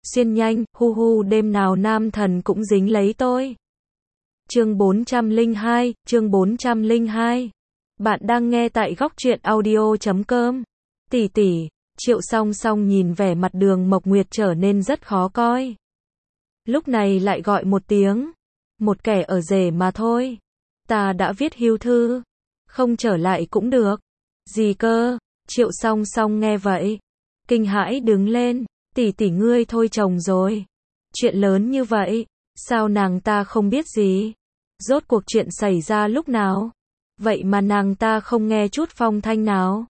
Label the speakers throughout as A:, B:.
A: xuyên nhanh, hu hu đêm nào nam thần cũng dính lấy tôi. Chương 402. Bạn đang nghe tại góc truyện audio.com. Tỷ tỷ, Triệu Song Song nhìn vẻ mặt Đường Mộc Nguyệt trở nên rất khó coi. Lúc này lại gọi một tiếng, một kẻ ở rể mà thôi. Ta đã viết hưu thư, không trở lại cũng được. Gì cơ? Triệu Song Song nghe vậy, kinh hãi đứng lên, tỷ tỷ ngươi thôi chồng rồi. Chuyện lớn như vậy, sao nàng ta không biết gì? Rốt cuộc chuyện xảy ra lúc nào? Vậy mà nàng ta không nghe chút phong thanh nào.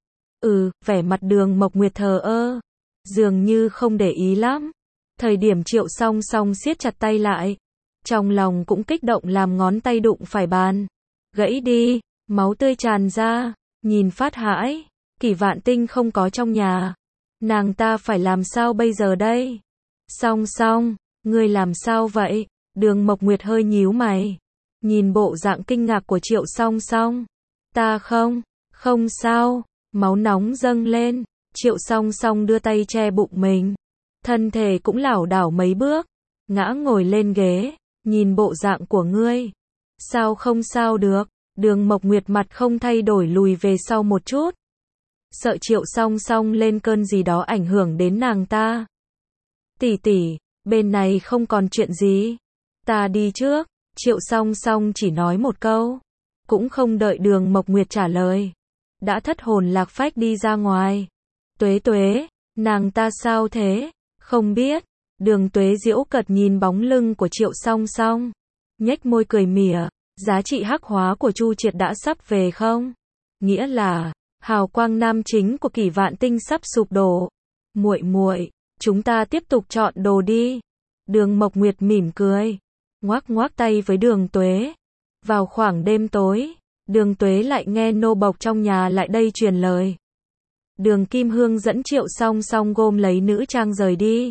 A: Vẻ mặt Đường Mộc Nguyệt thờ ơ, dường như không để ý lắm. Thời điểm Triệu Song Song siết chặt tay lại, trong lòng cũng kích động làm ngón tay đụng phải bàn, gãy đi, máu tươi tràn ra, nhìn phát hãi, Kỷ Vạn Tinh không có trong nhà. Nàng ta phải làm sao bây giờ đây? Song Song, ngươi làm sao vậy? Đường Mộc Nguyệt hơi nhíu mày, nhìn bộ dạng kinh ngạc của Triệu Song Song. Ta không sao, máu nóng dâng lên, Triệu Song Song đưa tay che bụng mình, thân thể cũng lảo đảo mấy bước, ngã ngồi lên ghế, nhìn bộ dạng của ngươi. Sao không sao được? Đường Mộc Nguyệt mặt không thay đổi lùi về sau một chút, sợ Triệu Song Song lên cơn gì đó ảnh hưởng đến nàng ta. Tỷ tỷ, bên này không còn chuyện gì, ta đi trước. Triệu Song Song chỉ nói một câu, cũng không đợi Đường Mộc Nguyệt trả lời, đã thất hồn lạc phách đi ra ngoài. Tuế Tuế, nàng ta sao thế? Không biết. Đường Tuế giễu cợt nhìn bóng lưng của Triệu Song Song, nhếch môi cười mỉa, giá trị hắc hóa của Chu Triệt đã sắp về không? Nghĩa là hào quang nam chính của Kỷ Vạn Tinh sắp sụp đổ. Muội muội, chúng ta tiếp tục chọn đồ đi. Đường Mộc Nguyệt mỉm cười, ngoắc ngoắc tay với Đường Tuế. Vào khoảng đêm tối, Đường Tuế lại nghe nô bộc trong nhà lại đây truyền lời. Đường Kim Hương dẫn Triệu Song Song gom lấy nữ trang rời đi.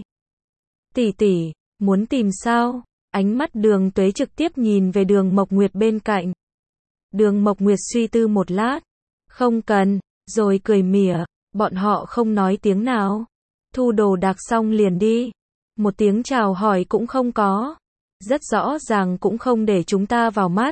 A: Tỷ tỷ, muốn tìm sao? Ánh mắt Đường Tuế trực tiếp nhìn về Đường Mộc Nguyệt bên cạnh. Đường Mộc Nguyệt suy tư một lát, không cần, rồi cười mỉa, bọn họ không nói tiếng nào. Thu đồ đạc xong liền đi. Một tiếng chào hỏi cũng không có. Rất rõ ràng cũng không để chúng ta vào mắt.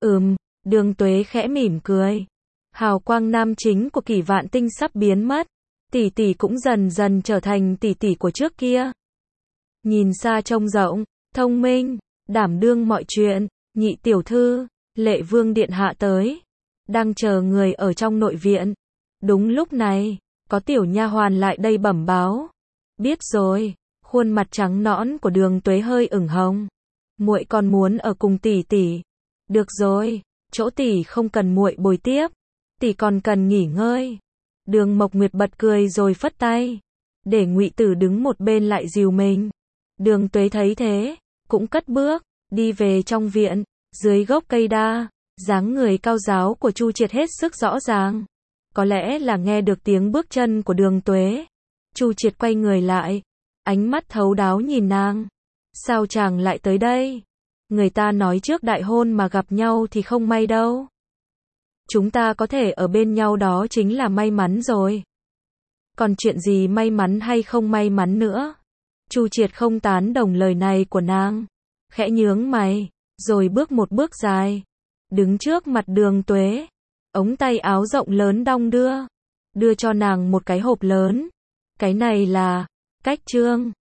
A: Đường Tuế khẽ mỉm cười. Hào quang nam chính của Kỷ Vạn Tinh sắp biến mất. Tỷ tỷ cũng dần dần trở thành tỷ tỷ của trước kia. Nhìn xa trông rộng, thông minh, đảm đương mọi chuyện. Nhị tiểu thư, Lệ Vương điện hạ tới, đang chờ người ở trong nội viện. Đúng lúc này, có tiểu nha hoàn lại đây bẩm báo. Biết rồi. Khuôn mặt trắng nõn của Đường Tuế hơi ửng hồng. Muội còn muốn ở cùng tỷ tỷ. Được rồi, chỗ tỷ không cần muội bồi tiếp, tỷ còn cần nghỉ ngơi. Đường Mộc Nguyệt bật cười rồi phất tay, để Ngụy Tử đứng một bên lại dìu mình. Đường Tuế thấy thế, cũng cất bước, đi về trong viện. Dưới gốc cây đa, dáng người cao ráo của Chu Triệt hết sức rõ ràng. Có lẽ là nghe được tiếng bước chân của Đường Tuế, Chu Triệt quay người lại, ánh mắt thấu đáo nhìn nàng. Sao chàng lại tới đây? Người ta nói trước đại hôn mà gặp nhau thì không may đâu. Chúng ta có thể ở bên nhau đó chính là may mắn rồi. Còn chuyện gì may mắn hay không may mắn nữa? Chu Triệt không tán đồng lời này của nàng, khẽ nhướng mày, rồi bước một bước dài, đứng trước mặt Đường Tuế, ống tay áo rộng lớn đong đưa cho nàng một cái hộp lớn. Cái này là cách trương.